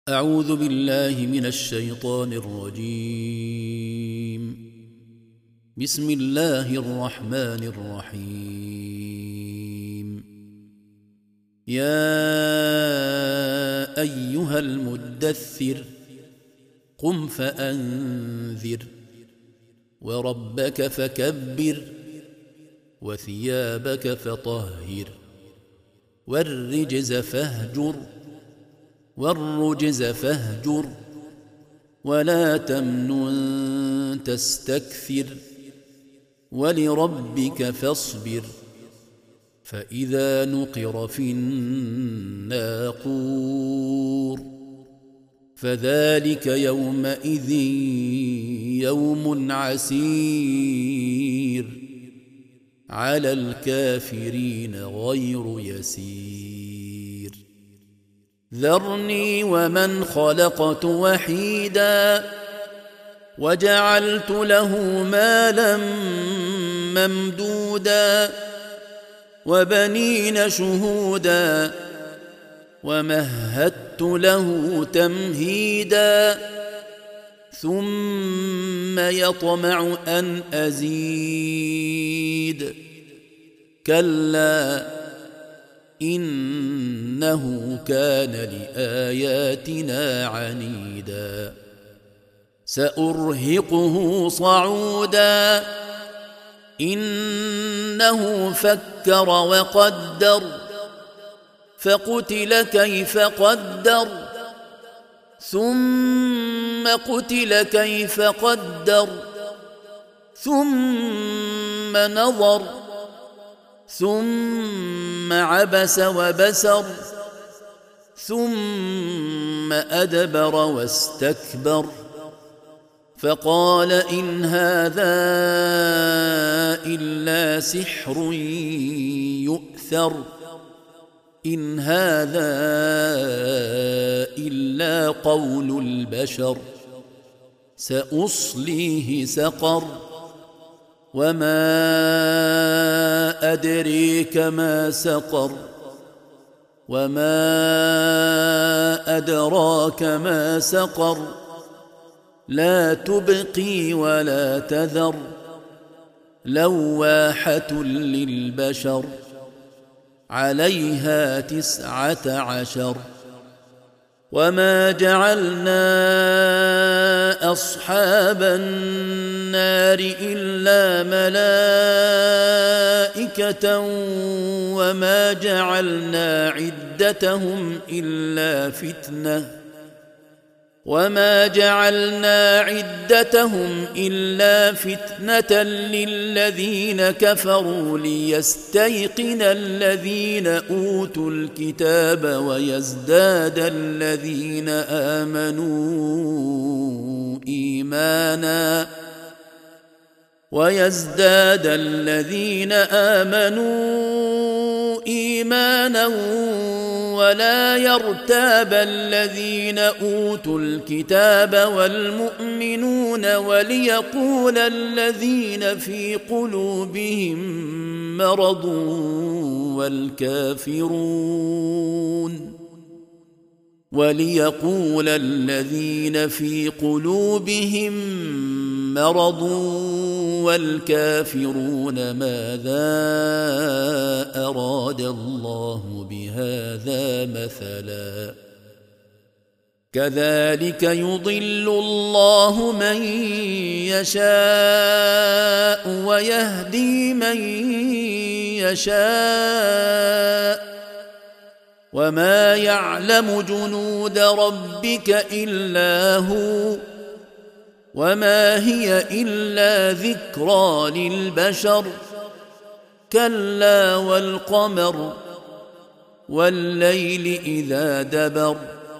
أعوذ بالله من الشيطان الرجيم. بسم الله الرحمن الرحيم. يا أيها المدثر قم فأنذر وربك فكبر وثيابك فطهر والرجز فاهجر ولا تمنن تستكثر ولربك فاصبر فإذا نقر في الناقور فذلك يومئذ يوم عسير على الكافرين غير يسير. ذرني ومن خلقت وحيدا وجعلت له مالا ممدودا وبنين شهودا ومهدت له تمهيدا ثم يطمع أن أزيد كلا إنه كان لآياتنا عنيدا سأرهقه صعودا إنه فكر وقدر فقتل كيف قدر ثم قتل كيف قدر ثم نظر ثم عبس وبسر ثم أدبر واستكبر فقال إن هذا إلا سحر يؤثر إن هذا إلا قول البشر سأصليه سقر وما أدريك ما سقر وما أدراك ما سقر لا تبقي ولا تذر لواحة للبشر عليها 19 وما جعلنا أصحاب النار إلا ملائكة وما جعلنا عدتهم إلا فتنة للذين كفروا ليستيقن الذين أوتوا الكتاب ويزداد الذين آمنوا إيمانا ولا يرتاب الذين أوتوا الكتاب والمؤمنون وليقول الذين في قلوبهم مرض والكافرون ماذا أراد الله بهذا مثلا كذلك يضل الله من يشاء ويهدي من يشاء وما يعلم جنود ربك إلا هو وما هي إلا ذكرى للبشر كلا والقمر والليل إذا دبر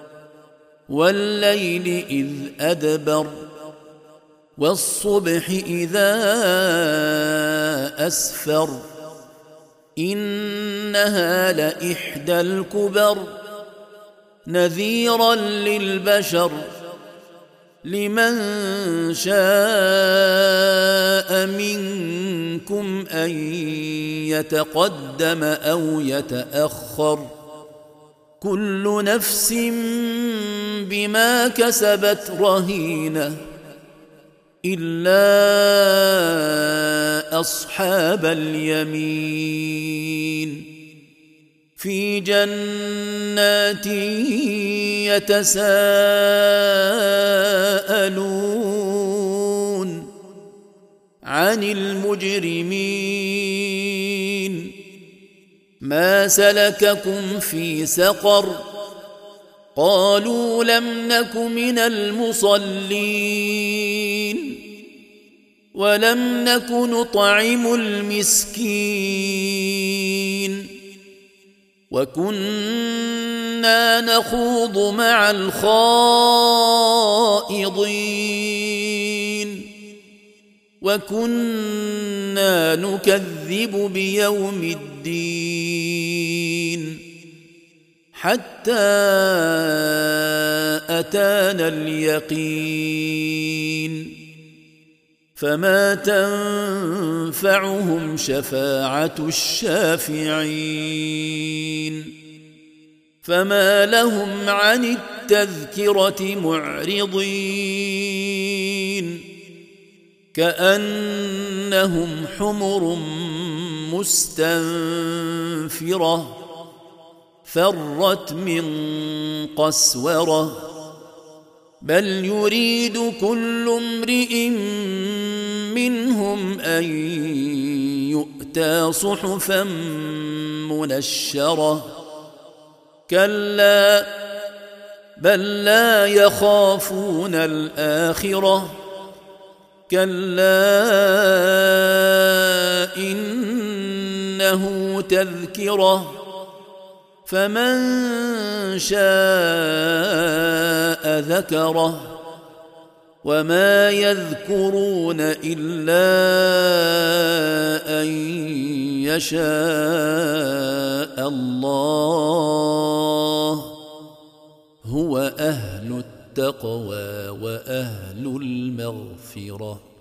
والليل إذ أدبر والصبح إذا أسفر إنها لإحدى الكبر نذيرا للبشر لمن شاء منكم أن يتقدم أو يتأخر كل نفس بما كسبت رهينة إلا أصحاب اليمين في جنات يتساءلون عن المجرمين ما سلككم في سقر قالوا لم نك من المصلين ولم نك نطعم المسكين وكنا نخوض مع الخائضين وكنا نكذب بيوم الدين حتى أتانا اليقين فما تنفعهم شفاعة الشافعين فما لهم عن التذكرة معرضين كأنهم حمر مستنفرة فرت من قسورة بل يريد كل امرئ منهم أن يؤتى صحفا منشرة كلا بل لا يخافون الآخرة كلا إنه تذكرة فمن شاء ذكره وما يذكرون إلا أن يشاء الله هو أهل التقوى وأهل المغفرة.